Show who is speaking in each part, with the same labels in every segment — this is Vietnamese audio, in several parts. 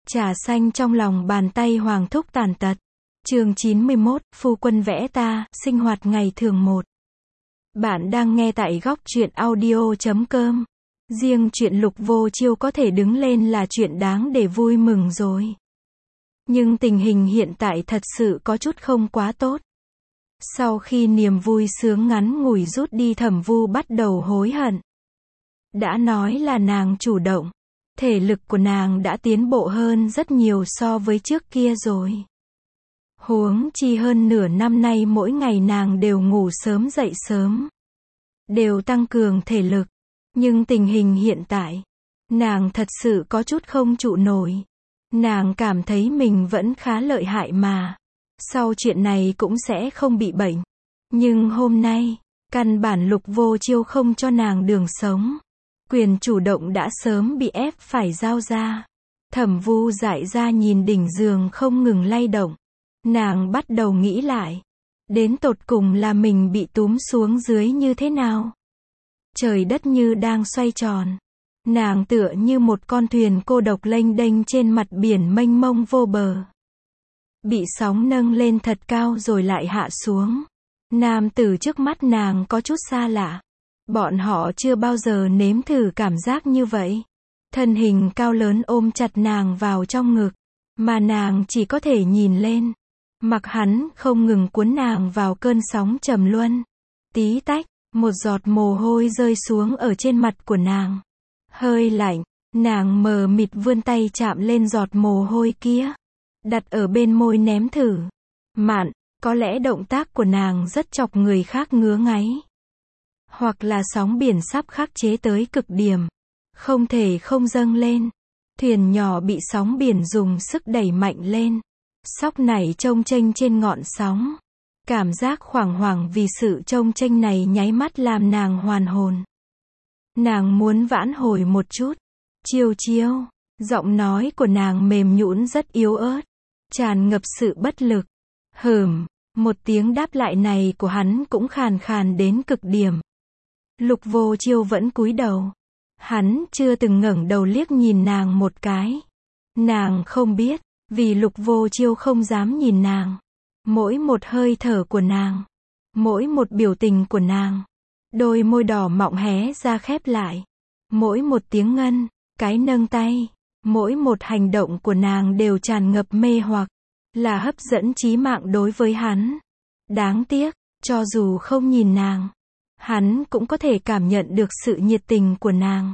Speaker 1: Trà xanh trong lòng bàn tay Hoàng thúc tàn tật. Chương 91, phu quân vẽ ta, sinh hoạt ngày thường 1. Bạn đang nghe tại góc truyện audio.com. Riêng chuyện Lục Vô Chiêu có thể đứng lên là chuyện đáng để vui mừng rồi. Nhưng tình hình hiện tại thật sự có chút không quá tốt. Sau khi niềm vui sướng ngắn ngủi rút đi, Thẩm Vu bắt đầu hối hận. Đã nói là nàng chủ động. Thể lực của nàng đã tiến bộ hơn rất nhiều so với trước kia rồi. Huống chi hơn nửa năm nay mỗi ngày nàng đều ngủ sớm dậy sớm. Đều tăng cường thể lực. Nhưng tình hình hiện tại, nàng thật sự có chút không trụ nổi. Nàng cảm thấy mình vẫn khá lợi hại mà. Sau chuyện này cũng sẽ không bị bệnh. Nhưng hôm nay, căn bản Lục Vô Chiêu không cho nàng đường sống. Quyền chủ động đã sớm bị ép phải giao ra. Thẩm Vu dại ra nhìn đỉnh giường không ngừng lay động. Nàng bắt đầu nghĩ lại. Đến tột cùng là mình bị túm xuống dưới như thế nào? Trời đất như đang xoay tròn. Nàng tựa như một con thuyền cô độc lênh đênh trên mặt biển mênh mông vô bờ. Bị sóng nâng lên thật cao rồi lại hạ xuống. Nam tử trước mắt nàng có chút xa lạ. Bọn họ chưa bao giờ nếm thử cảm giác như vậy. Thân hình cao lớn ôm chặt nàng vào trong ngực. Mà nàng chỉ có thể nhìn lên. Mặc hắn không ngừng cuốn nàng vào cơn sóng trầm luân. Tí tách, một giọt mồ hôi rơi xuống ở trên mặt của nàng. Hơi lạnh, nàng mờ mịt vươn tay chạm lên giọt mồ hôi kia. Đặt ở bên môi ném thử. Mạn, có lẽ động tác của nàng rất chọc người khác ngứa ngáy. Hoặc là sóng biển sắp khắc chế tới cực điểm. Không thể không dâng lên. Thuyền nhỏ bị sóng biển dùng sức đẩy mạnh lên. Sóc nảy chông chênh trên ngọn sóng. Cảm giác khủng hoảng vì sự chông chênh này nháy mắt làm nàng hoàn hồn. Nàng muốn vãn hồi một chút. Chiêu chiêu. Giọng nói của nàng mềm nhũn rất yếu ớt. Tràn ngập sự bất lực. Một tiếng đáp lại này của hắn cũng khàn khàn đến cực điểm. Lục Vô Chiêu vẫn cúi đầu. Hắn chưa từng ngẩng đầu liếc nhìn nàng một cái. Nàng không biết, vì Lục Vô Chiêu không dám nhìn nàng. Mỗi một hơi thở của nàng, mỗi một biểu tình của nàng, đôi môi đỏ mọng hé ra khép lại. Mỗi một tiếng ngân, cái nâng tay, mỗi một hành động của nàng đều tràn ngập mê hoặc, là hấp dẫn chí mạng đối với hắn. Đáng tiếc, cho dù không nhìn nàng, hắn cũng có thể cảm nhận được sự nhiệt tình của nàng.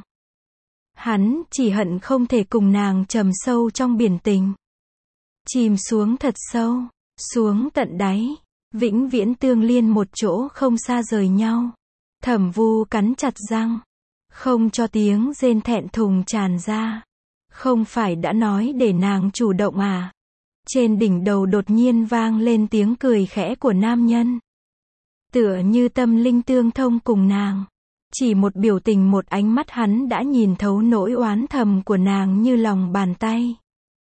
Speaker 1: Hắn chỉ hận không thể cùng nàng trầm sâu trong biển tình. Chìm xuống thật sâu, xuống tận đáy, vĩnh viễn tương liên một chỗ không xa rời nhau. Thẩm Vu cắn chặt răng, không cho tiếng rên thẹn thùng tràn ra. Không phải đã nói để nàng chủ động à? Trên đỉnh đầu đột nhiên vang lên tiếng cười khẽ của nam nhân. Tựa như tâm linh tương thông cùng nàng. Chỉ một biểu tình, một ánh mắt, hắn đã nhìn thấu nỗi oán thầm của nàng như lòng bàn tay.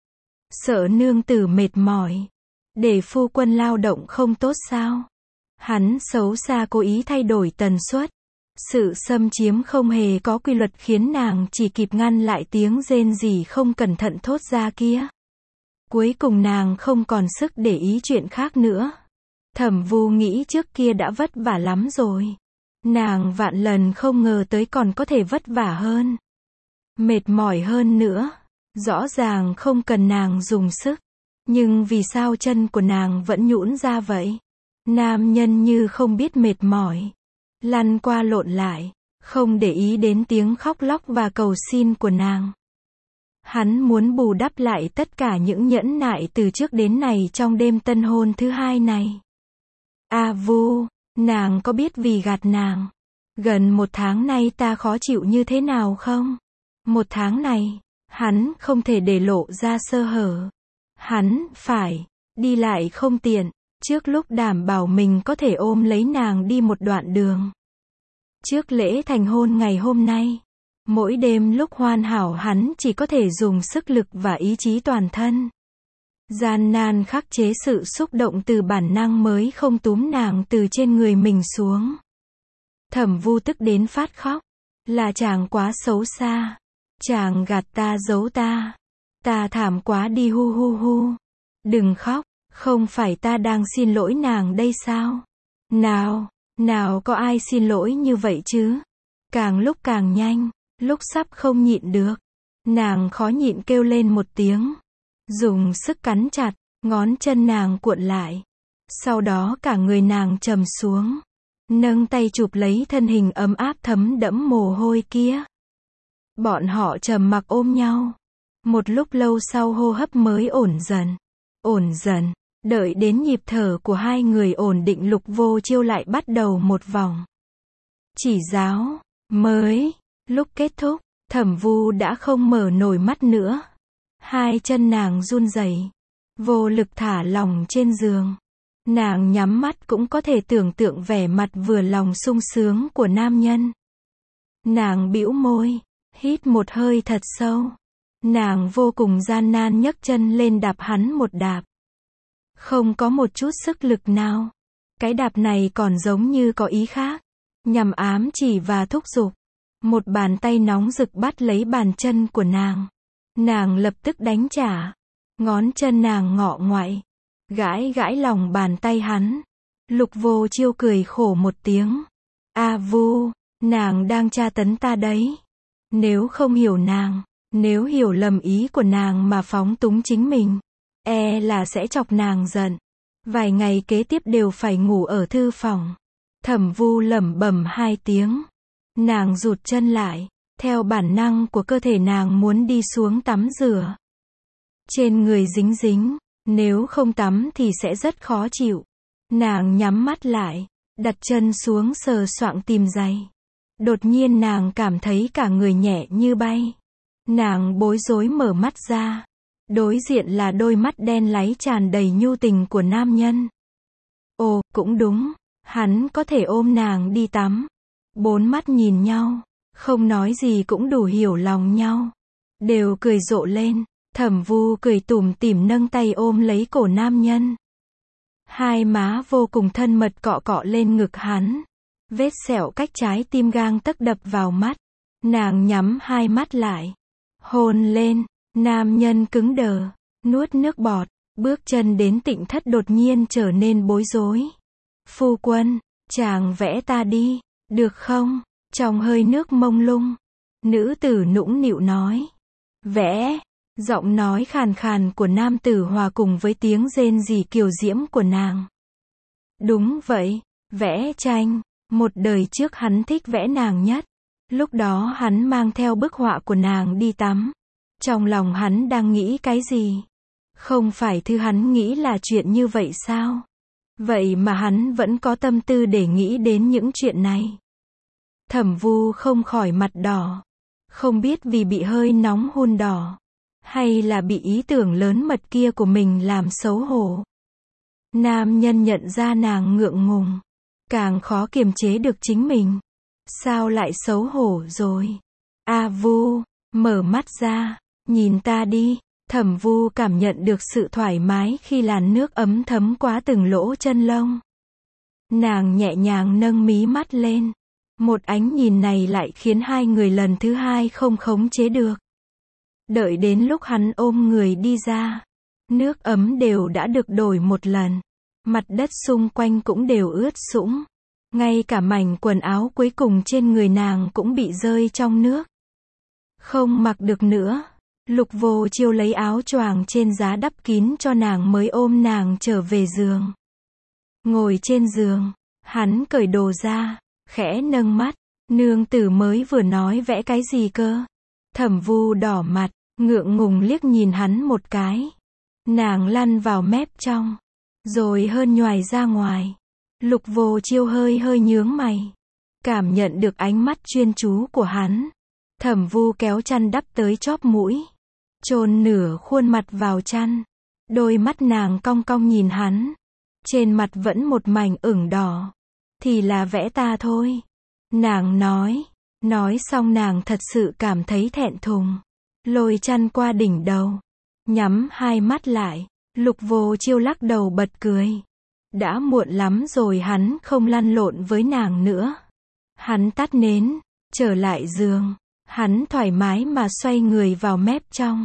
Speaker 1: Sợ nương tử mệt mỏi. Để phu quân lao động không tốt sao? Hắn xấu xa cố ý thay đổi tần suất. Sự xâm chiếm không hề có quy luật khiến nàng chỉ kịp ngăn lại tiếng rên rỉ không cẩn thận thốt ra kia. Cuối cùng nàng không còn sức để ý chuyện khác nữa. Thẩm Vu nghĩ trước kia đã vất vả lắm rồi. Nàng vạn lần không ngờ tới còn có thể vất vả hơn. Mệt mỏi hơn nữa. Rõ ràng không cần nàng dùng sức. Nhưng vì sao chân của nàng vẫn nhũn ra vậy? Nam nhân như không biết mệt mỏi. Lăn qua lộn lại. Không để ý đến tiếng khóc lóc và cầu xin của nàng. Hắn muốn bù đắp lại tất cả những nhẫn nại từ trước đến nay trong đêm tân hôn thứ hai này. A Vu, nàng có biết vì gạt nàng, gần 1 tháng nay ta khó chịu như thế nào không? 1 tháng này, hắn không thể để lộ ra sơ hở. Hắn phải đi lại không tiện, trước lúc đảm bảo mình có thể ôm lấy nàng đi một đoạn đường. Trước lễ thành hôn ngày hôm nay, mỗi đêm lúc hoàn hảo hắn chỉ có thể dùng sức lực và ý chí toàn thân. Gian nan khắc chế sự xúc động từ bản năng mới không túm nàng từ trên người mình xuống. Thẩm Vu tức đến phát khóc. Là chàng quá xấu xa. Chàng gạt ta giấu ta. Ta thảm quá đi hu hu hu. Đừng khóc, không phải ta đang xin lỗi nàng đây sao? Nào có ai xin lỗi như vậy chứ? Càng lúc càng nhanh, lúc sắp không nhịn được. Nàng khó nhịn kêu lên một tiếng. Dùng sức cắn chặt, ngón chân nàng cuộn lại. Sau đó cả người nàng trầm xuống. Nâng tay chụp lấy thân hình ấm áp thấm đẫm mồ hôi kia. Bọn họ trầm mặc ôm nhau. Một lúc lâu sau hô hấp mới ổn dần. Đợi đến nhịp thở của hai người ổn định, Lục Vô Chiêu lại bắt đầu một vòng chỉ giáo mới. Lúc kết thúc, Thẩm Vu đã không mở nổi mắt nữa. Hai chân nàng run rẩy, vô lực thả lỏng trên giường. Nàng nhắm mắt cũng có thể tưởng tượng vẻ mặt vừa lòng sung sướng của nam nhân. Nàng bĩu môi, hít một hơi thật sâu. Nàng vô cùng gian nan nhấc chân lên đạp hắn một đạp. Không có một chút sức lực nào. Cái đạp này còn giống như có ý khác, nhằm ám chỉ và thúc giục. Một bàn tay nóng rực bắt lấy bàn chân của nàng. Nàng lập tức đánh trả. Ngón chân nàng ngọ ngoại, gãi lòng bàn tay hắn. Lục Vô Chiêu cười khổ một tiếng. A Vu, nàng đang tra tấn ta đấy. Nếu không hiểu nàng, nếu hiểu lầm ý của nàng mà phóng túng chính mình, e là sẽ chọc nàng giận. Vài ngày kế tiếp đều phải ngủ ở thư phòng. Thẩm Vu lẩm bẩm hai tiếng. Nàng rụt chân lại. Theo bản năng của cơ thể nàng muốn đi xuống tắm rửa. Trên người dính dính, nếu không tắm thì sẽ rất khó chịu. Nàng nhắm mắt lại, đặt chân xuống sờ soạng tìm giày. Đột nhiên nàng cảm thấy cả người nhẹ như bay. Nàng bối rối mở mắt ra. Đối diện là đôi mắt đen láy tràn đầy nhu tình của nam nhân. Ồ, cũng đúng, hắn có thể ôm nàng đi tắm. Bốn mắt nhìn nhau, không nói gì cũng đủ hiểu lòng nhau. Đều cười rộ lên. Thẩm Vu cười tủm tỉm nâng tay ôm lấy cổ nam nhân. Hai má vô cùng thân mật cọ lên ngực hắn. Vết sẹo cách trái tim gang tấc đập vào mắt. Nàng nhắm hai mắt lại. Hôn lên. Nam nhân cứng đờ, nuốt nước bọt. Bước chân đến Tịnh thất đột nhiên trở nên bối rối. Phu quân, chàng vẽ ta đi, được không? Trong hơi nước mông lung, nữ tử nũng nịu nói. Vẽ. Giọng nói khàn khàn của nam tử hòa cùng với tiếng rên rỉ kiều diễm của nàng. Đúng vậy, vẽ tranh. Một đời trước hắn thích vẽ nàng nhất. Lúc đó hắn mang theo bức họa của nàng đi tắm. Trong lòng hắn đang nghĩ cái gì? Không phải thứ hắn nghĩ là chuyện như vậy sao? Vậy mà hắn vẫn có tâm tư để nghĩ đến những chuyện này. Thẩm Vu không khỏi mặt đỏ. Không biết vì bị hơi nóng hun đỏ, hay là bị ý tưởng lớn mật kia của mình làm xấu hổ. Nam nhân nhận ra nàng ngượng ngùng, càng khó kiềm chế được chính mình. Sao lại xấu hổ rồi? A Vu, mở mắt ra, nhìn ta đi. Thẩm Vu cảm nhận được sự thoải mái khi làn nước ấm thấm qua từng lỗ chân lông. Nàng nhẹ nhàng nâng mí mắt lên. Một ánh nhìn này lại khiến hai người lần thứ hai không khống chế được. Đợi đến lúc hắn ôm người đi ra, nước ấm đều đã được đổi một lần. Mặt đất xung quanh cũng đều ướt sũng. Ngay cả mảnh quần áo cuối cùng trên người nàng cũng bị rơi trong nước. Không mặc được nữa. Lục Vô Chiêu lấy áo choàng trên giá đắp kín cho nàng mới ôm nàng trở về giường. Ngồi trên giường, hắn cởi đồ ra, khẽ nâng mắt. Nương tử mới vừa nói vẽ cái gì cơ? Thẩm Vu đỏ mặt, ngượng ngùng liếc nhìn hắn một cái. Nàng lăn vào mép trong, rồi hơn nhoài ra ngoài. Lục Vô Chiêu hơi nhướng mày, cảm nhận được ánh mắt chuyên chú của hắn. Thẩm Vu kéo chăn đắp tới chóp mũi, chôn nửa khuôn mặt vào chăn. Đôi mắt nàng cong cong nhìn hắn. Trên mặt vẫn một mảnh ửng đỏ. Thì là vẽ ta thôi. Nàng nói. Nói xong nàng thật sự cảm thấy thẹn thùng. Lôi chăn qua đỉnh đầu. Nhắm hai mắt lại. Lục Vô Chiêu lắc đầu bật cười. Đã muộn lắm rồi, hắn không lăn lộn với nàng nữa. Hắn tắt nến, trở lại giường. Hắn thoải mái mà xoay người vào mép trong.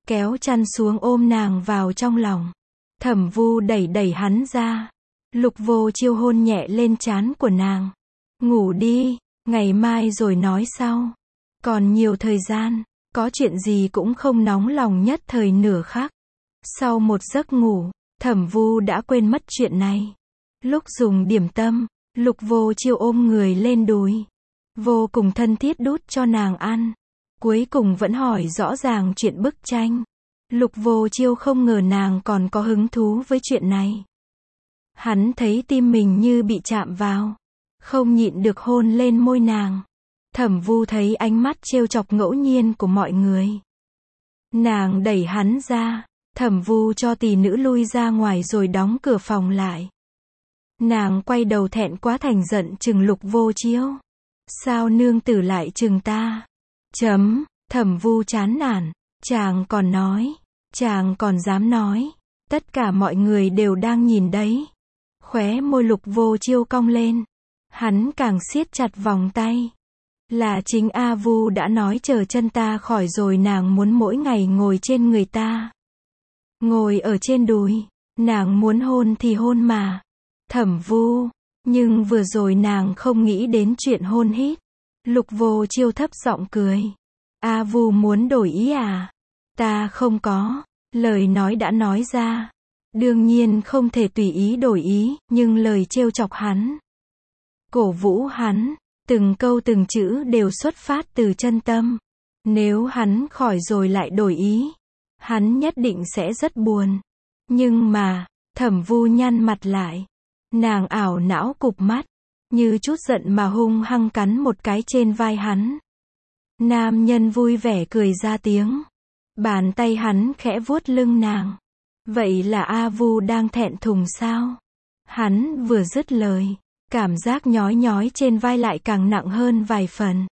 Speaker 1: kéo chăn xuống ôm nàng vào trong lòng. Thẩm Vu đẩy đẩy hắn ra. Lục Vô Chiêu hôn nhẹ lên trán của nàng. Ngủ đi, ngày mai rồi nói sau. Còn nhiều thời gian, có chuyện gì cũng không nóng lòng nhất thời nửa khắc. Sau một giấc ngủ, Thẩm Vu đã quên mất chuyện này. Lúc dùng điểm tâm, Lục Vô Chiêu ôm người lên đùi, vô cùng thân thiết đút cho nàng ăn. Cuối cùng vẫn hỏi rõ ràng chuyện bức tranh. Lục Vô Chiêu không ngờ nàng còn có hứng thú với chuyện này. Hắn thấy tim mình như bị chạm vào, không nhịn được hôn lên môi nàng. Thẩm Vu thấy ánh mắt trêu chọc ngẫu nhiên của mọi người. Nàng đẩy hắn ra, Thẩm Vu cho tỷ nữ lui ra ngoài rồi đóng cửa phòng lại. Nàng quay đầu thẹn quá thành giận trừng Lục Vô Chiêu. Sao nương tử lại trừng ta? Thẩm Vu chán nản, chàng còn nói, chàng còn dám nói, tất cả mọi người đều đang nhìn đấy. Khóe môi Lục Vô Chiêu cong lên, hắn càng siết chặt vòng tay. Là chính A Vu đã nói chờ chân ta khỏi rồi nàng muốn mỗi ngày ngồi trên người ta. Ngồi ở trên đùi, nàng muốn hôn thì hôn mà. Thẩm Vu, nhưng vừa rồi nàng không nghĩ đến chuyện hôn hít. Lục Vô Chiêu thấp giọng cười. A Vu muốn đổi ý à? Ta không có, lời nói đã nói ra. Đương nhiên không thể tùy ý đổi ý, nhưng lời trêu chọc hắn, cổ vũ hắn, từng câu từng chữ đều xuất phát từ chân tâm. Nếu hắn khỏi rồi lại đổi ý, hắn nhất định sẽ rất buồn. Nhưng mà, Thẩm Vu nhăn mặt lại. Nàng ảo não cụp mắt, như chút giận mà hung hăng cắn một cái trên vai hắn. Nam nhân vui vẻ cười ra tiếng. Bàn tay hắn khẽ vuốt lưng nàng. Vậy là A Vu đang thẹn thùng sao? Hắn vừa dứt lời, cảm giác nhói nhói trên vai lại càng nặng hơn vài phần.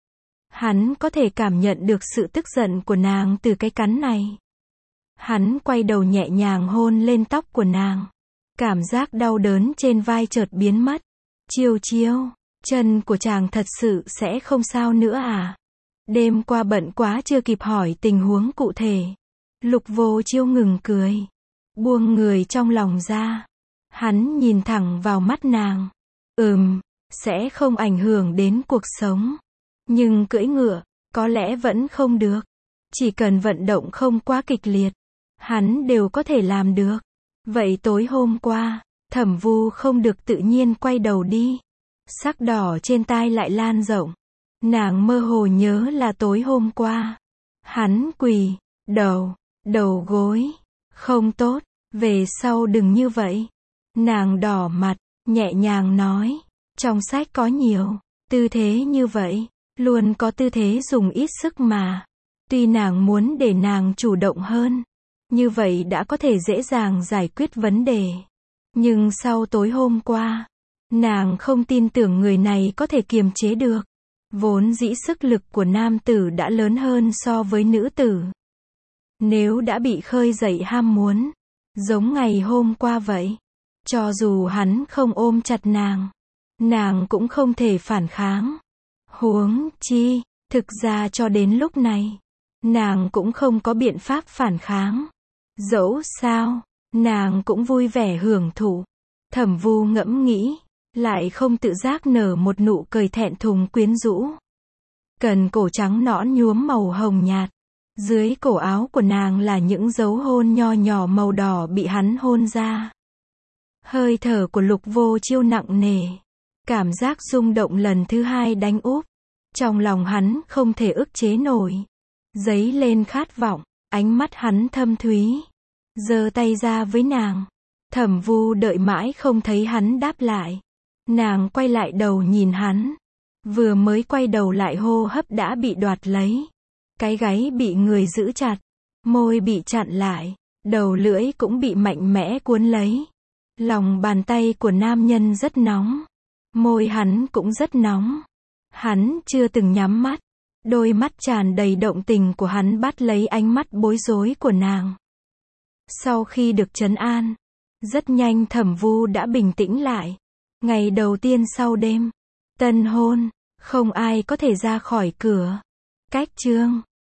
Speaker 1: Hắn có thể cảm nhận được sự tức giận của nàng từ cái cắn này. Hắn quay đầu nhẹ nhàng hôn lên tóc của nàng. Cảm giác đau đớn trên vai chợt biến mất. Chiêu Chiêu, chân của chàng thật sự sẽ không sao nữa à? Đêm qua bận quá chưa kịp hỏi tình huống cụ thể. Lục Vô Chiêu ngừng cười, buông người trong lòng ra. Hắn nhìn thẳng vào mắt nàng. Sẽ không ảnh hưởng đến cuộc sống. Nhưng cưỡi ngựa, có lẽ vẫn không được. Chỉ cần vận động không quá kịch liệt, hắn đều có thể làm được. Vậy tối hôm qua, Thẩm Vu không được tự nhiên quay đầu đi. Sắc đỏ trên tai lại lan rộng. Nàng mơ hồ nhớ là tối hôm qua. Hắn quỳ, đầu gối. Không tốt, về sau đừng như vậy. Nàng đỏ mặt, nhẹ nhàng nói. Trong sách có nhiều tư thế như vậy. Luôn có tư thế dùng ít sức mà. Tuy nàng muốn để nàng chủ động hơn, như vậy đã có thể dễ dàng giải quyết vấn đề. Nhưng sau tối hôm qua, nàng không tin tưởng người này có thể kiềm chế được. Vốn dĩ sức lực của nam tử đã lớn hơn so với nữ tử. Nếu đã bị khơi dậy ham muốn, giống ngày hôm qua vậy, cho dù hắn không ôm chặt nàng cũng không thể phản kháng. Huống chi, thực ra cho đến lúc này, nàng cũng không có biện pháp phản kháng. Dẫu sao, nàng cũng vui vẻ hưởng thụ. Thẩm Vu ngẫm nghĩ, lại không tự giác nở một nụ cười thẹn thùng quyến rũ. Cần cổ trắng nõn nhuốm màu hồng nhạt. Dưới cổ áo của nàng là những dấu hôn nho nhỏ màu đỏ bị hắn hôn ra. Hơi thở của Lục Vô Chiêu nặng nề. Cảm giác rung động lần thứ hai đánh úp. Trong lòng hắn không thể ức chế nổi. Dấy lên khát vọng, ánh mắt hắn thâm thúy. Giơ tay ra với nàng. Thẩm Vu đợi mãi không thấy hắn đáp lại. Nàng quay lại đầu nhìn hắn. Vừa mới quay đầu lại hô hấp đã bị đoạt lấy. Cái gáy bị người giữ chặt. Môi bị chặn lại. Đầu lưỡi cũng bị mạnh mẽ cuốn lấy. Lòng bàn tay của nam nhân rất nóng. Môi hắn cũng rất nóng. Hắn chưa từng nhắm mắt. Đôi mắt tràn đầy động tình của hắn bắt lấy ánh mắt bối rối của nàng. Sau khi được trấn an, rất nhanh Thẩm Vu đã bình tĩnh lại. Ngày đầu tiên sau đêm tân hôn, không ai có thể ra khỏi cửa. Cách chương